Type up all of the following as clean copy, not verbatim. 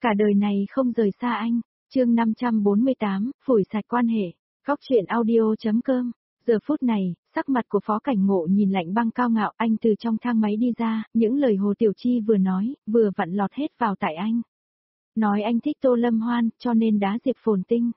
Cả đời này không rời xa anh. Chương 548, phủi sạch quan hệ. Góc truyện audio.com. Giờ phút này, sắc mặt của Phó Cảnh Ngộ nhìn lạnh băng cao ngạo, anh từ trong thang máy đi ra, những lời Hồ Tiểu Chi vừa nói, vừa vặn lọt hết vào tai anh. Nói anh thích Tô Lâm Hoan, cho nên đá Diệp Phồn Tinh.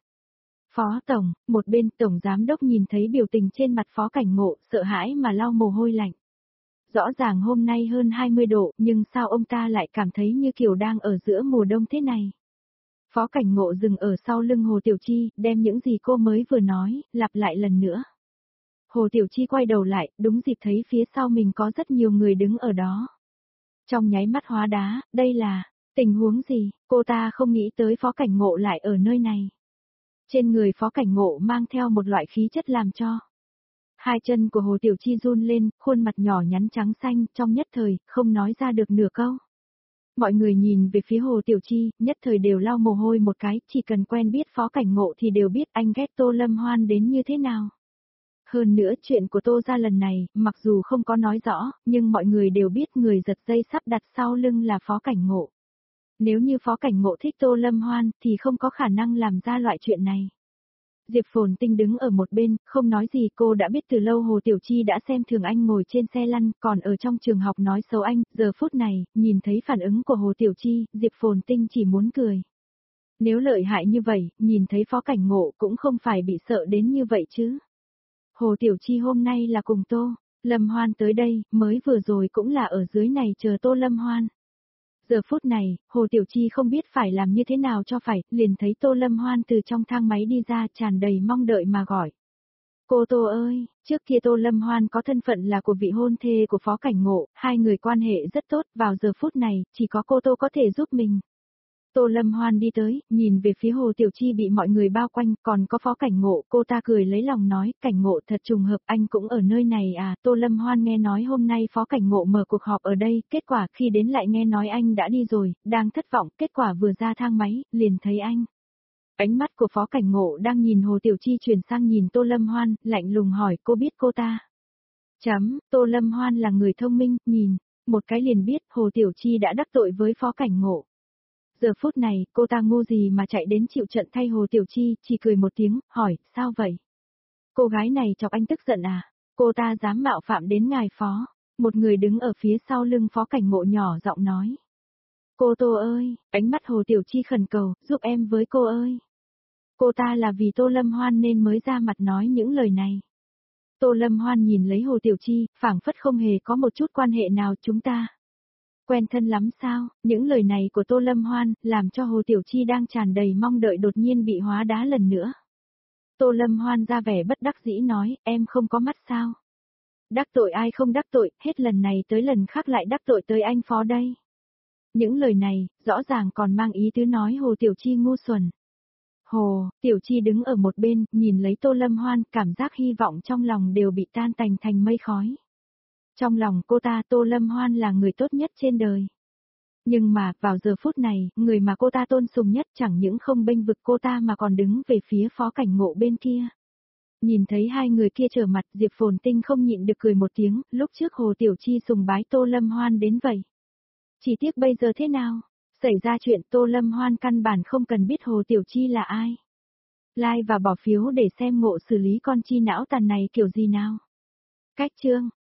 Phó Tổng, một bên Tổng Giám Đốc nhìn thấy biểu tình trên mặt Phó Cảnh Ngộ, sợ hãi mà lau mồ hôi lạnh. Rõ ràng hôm nay hơn 20 độ, nhưng sao ông ta lại cảm thấy như kiểu đang ở giữa mùa đông thế này? Phó Cảnh Ngộ dừng ở sau lưng Hồ Tiểu Chi, đem những gì cô mới vừa nói, lặp lại lần nữa. Hồ Tiểu Chi quay đầu lại, đúng dịp thấy phía sau mình có rất nhiều người đứng ở đó. Trong nháy mắt hóa đá, đây là tình huống gì? Cô ta không nghĩ tới Phó Cảnh Ngộ lại ở nơi này. Trên người Phó Cảnh Ngộ mang theo một loại khí chất làm cho hai chân của Hồ Tiểu Chi run lên, khuôn mặt nhỏ nhắn trắng xanh, trong nhất thời, không nói ra được nửa câu. Mọi người nhìn về phía Hồ Tiểu Chi, nhất thời đều lau mồ hôi một cái, chỉ cần quen biết Phó Cảnh Ngộ thì đều biết anh ghét Tô Lâm Hoan đến như thế nào. Hơn nữa chuyện của Tô gia lần này, mặc dù không có nói rõ, nhưng mọi người đều biết người giật dây sắp đặt sau lưng là Phó Cảnh Ngộ. Nếu như Phó Cảnh Ngộ thích Tô Lâm Hoan thì không có khả năng làm ra loại chuyện này. Diệp Phồn Tinh đứng ở một bên, không nói gì, cô đã biết từ lâu Hồ Tiểu Chi đã xem thường anh ngồi trên xe lăn, còn ở trong trường học nói xấu anh, giờ phút này, nhìn thấy phản ứng của Hồ Tiểu Chi, Diệp Phồn Tinh chỉ muốn cười. Nếu lợi hại như vậy, nhìn thấy Phó Cảnh Ngộ cũng không phải bị sợ đến như vậy chứ. Hồ Tiểu Chi hôm nay là cùng Tô Lâm Hoan tới đây, mới vừa rồi cũng là ở dưới này chờ Tô Lâm Hoan. Giờ phút này, Hồ Tiểu Chi không biết phải làm như thế nào cho phải, liền thấy Tô Lâm Hoan từ trong thang máy đi ra tràn đầy mong đợi mà gọi. Cô Tô ơi, trước kia Tô Lâm Hoan có thân phận là của vị hôn thê của Phó Cảnh Ngộ, hai người quan hệ rất tốt, vào giờ phút này, chỉ có cô Tô có thể giúp mình. Tô Lâm Hoan đi tới, nhìn về phía Hồ Tiểu Chi bị mọi người bao quanh, còn có Phó Cảnh Ngộ, cô ta cười lấy lòng nói, Cảnh Ngộ thật trùng hợp, anh cũng ở nơi này à, Tô Lâm Hoan nghe nói hôm nay Phó Cảnh Ngộ mở cuộc họp ở đây, kết quả khi đến lại nghe nói anh đã đi rồi, đang thất vọng, kết quả vừa ra thang máy, liền thấy anh. Ánh mắt của Phó Cảnh Ngộ đang nhìn Hồ Tiểu Chi chuyển sang nhìn Tô Lâm Hoan, lạnh lùng hỏi cô biết cô ta. Tô Lâm Hoan là người thông minh, nhìn, một cái liền biết Hồ Tiểu Chi đã đắc tội với Phó Cảnh Ngộ. Giờ phút này, cô ta ngu gì mà chạy đến chịu trận thay Hồ Tiểu Chi, chỉ cười một tiếng, hỏi, sao vậy? Cô gái này chọc anh tức giận à? Cô ta dám mạo phạm đến ngài Phó. Một người đứng ở phía sau lưng Phó Cảnh Ngộ nhỏ giọng nói. Cô Tô ơi, ánh mắt Hồ Tiểu Chi khẩn cầu, giúp em với cô ơi. Cô ta là vì Tô Lâm Hoan nên mới ra mặt nói những lời này. Tô Lâm Hoan nhìn lấy Hồ Tiểu Chi, phảng phất không hề có một chút quan hệ nào chúng ta. Quen thân lắm sao? Những lời này của Tô Lâm Hoan, làm cho Hồ Tiểu Chi đang tràn đầy mong đợi đột nhiên bị hóa đá lần nữa. Tô Lâm Hoan ra vẻ bất đắc dĩ nói, em không có mắt sao? Đắc tội ai không đắc tội, hết lần này tới lần khác lại đắc tội tới anh Phó đây. Những lời này, rõ ràng còn mang ý tứ nói Hồ Tiểu Chi ngu xuẩn. Hồ Tiểu Chi đứng ở một bên, nhìn lấy Tô Lâm Hoan, cảm giác hy vọng trong lòng đều bị tan tành thành mây khói. Trong lòng cô ta Tô Lâm Hoan là người tốt nhất trên đời. Nhưng mà, vào giờ phút này, người mà cô ta tôn sùng nhất chẳng những không bênh vực cô ta mà còn đứng về phía Phó Cảnh Ngộ bên kia. Nhìn thấy hai người kia trở mặt, Diệp Phồn Tinh không nhịn được cười một tiếng, lúc trước Hồ Tiểu Chi sùng bái Tô Lâm Hoan đến vậy. Chỉ tiếc bây giờ thế nào? Xảy ra chuyện Tô Lâm Hoan căn bản không cần biết Hồ Tiểu Chi là ai. Like và bỏ phiếu để xem Ngộ xử lý con chi não tàn này kiểu gì nào. Cách chương